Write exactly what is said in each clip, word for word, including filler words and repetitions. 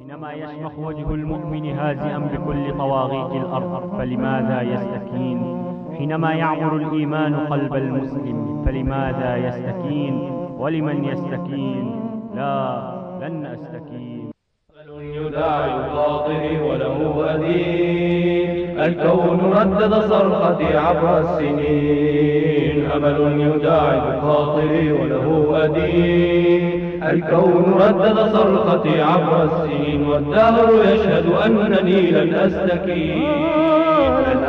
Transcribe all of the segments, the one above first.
حينما يشمخ وجه المؤمن هازئا بكل طواغيت الأرض فلماذا يستكين؟ حينما يعبر الإيمان قلب المسلم فلماذا يستكين؟ ولمن يستكين؟ لا، لن أستكين. يداعي خاطري وله أدين، الكون ردد صرختي عبر السنين. أمل يداعي خاطري وله أدين، الكون ردد صرختي عبر السنين. والدهر يشهد أنني لن أستكين، لن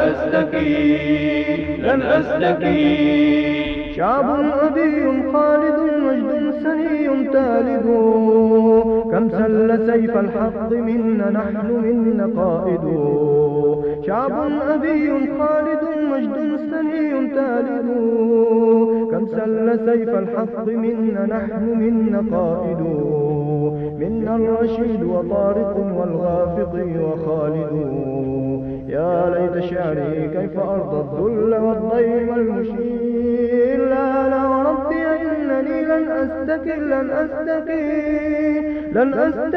أستكين، لن أستكين. شعب أبي خالد مجد سني تالد، كم سل سيف الحق منا نحن منا قائد. شعب أبي خالد مجد سني تالد، كم سل سيف الحق منا نحن منا قائد. منا الرشيد وطارق والغافق وخالد. يا ليت شعري كيف أرضى الذل والضيم والمشير. لا لا وربي إنني لن أستكين، لن أستكين، لن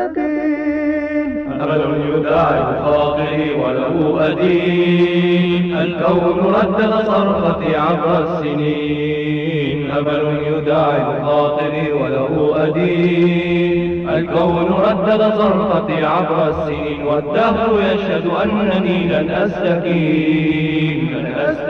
أستكين. أمل يداعي خاطري وله أدين، الكون ردد صرختي عبر السنين. أمل يداعي خاطري وله أدين، الكون ردد صرختي عبر السنين. والدهر يشهد أنني لن أستكين، لن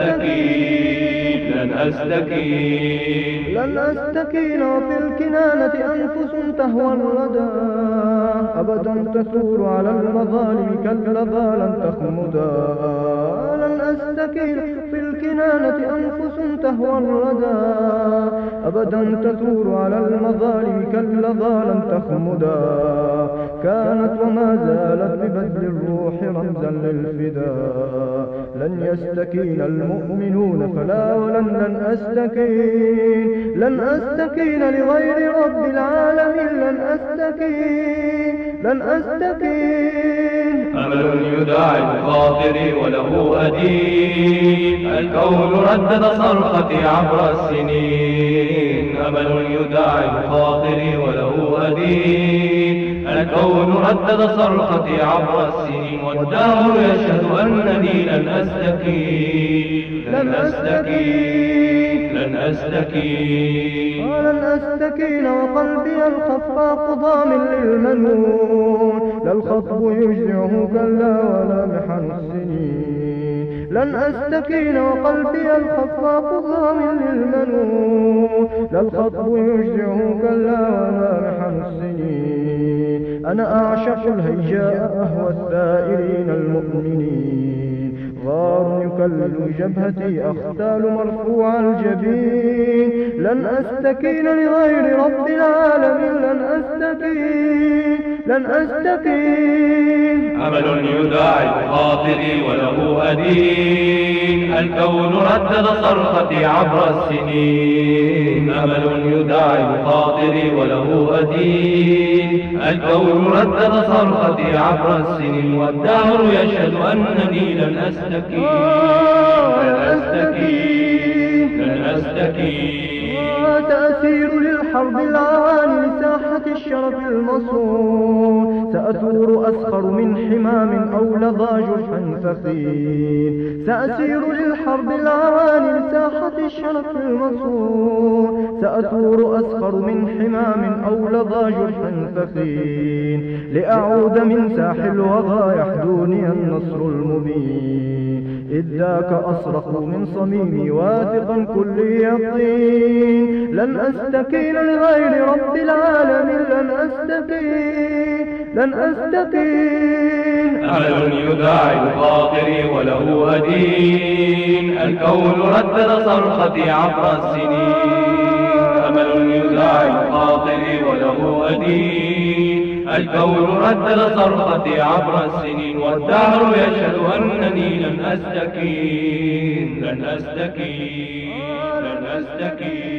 أستكين، لن أستكين، لن أستكين. وفي الكنانة أنفس تهوى الردى، أبدا تثور على المظالم كاللظى لن تخمدا. لن أستكين. في الكنانة أنفس تهوى الردى، أبدا تثور على المظالم كاللظى لن تخمدا. كانت وما زالت ببذل الروح رمزا للفداء. لن يستكين المؤمنون فلا ولن لن أستكين، لن أستكين لغير رب العالمين. لن أستكين، لن أستكين. أمل يداعي خاطري وله أدين، الكون ردد صرختي عبر السنين. أمل يداعي خاطري وله أدين، الكون ردد صرختي عبر السنين. والدهر يشهد أنني لن أستكين، لن أستكين، لن أستكين. ولن أستكين وقلبي الخفاق ضامن للمنون. لا الخطب يجزعه كلا ولا محن السنين. لن أستكين وقلبي الخفاق ضامن للمنون. لا الخطب يجزعه كلا ولا محن السنين. أنا أعشق الهيجاء أهوى الثائرين المؤمنين. غار يكلل جبهتي أختال مرفوع الجبين. لن أستكين لغير رب العالمين. لن أستكين، لن أستكين. أمل يداعي خاطري وله أدين، الكون ردد صرختي عبر السنين. أمل يداعي خاطري وله أدين، الكون ردد صرختي عبر السنين. والدهر يشهد أنني لن أستكين، لن أستكين، لن أستكين. تأثير للحرب العاني لساحة الشرف المصون. سأثور أسخر من حمام أو لظى جرحا ثخين. سأسير للحرب العاني لساحة الشرف المصون. سأثور أسخر من حمام أو لظى جرحا ثخين. لأعود من ساح الوغى يحدوني النصر المبين. إذ ذاك أصرخ من صميمي واثقا كل يقين. لن أستكين لغير رب العالمين. لن أستكين، لن أستكين. أمل يداعي خاطري وله أدين، الكون ردد صرختي عبر السنين. أمل يداعي خاطري وله أدين، الكون ردد صرختي عبر السنين. والدهر يشهد أنني لن أستكين، لن أستكين، لن أستكين.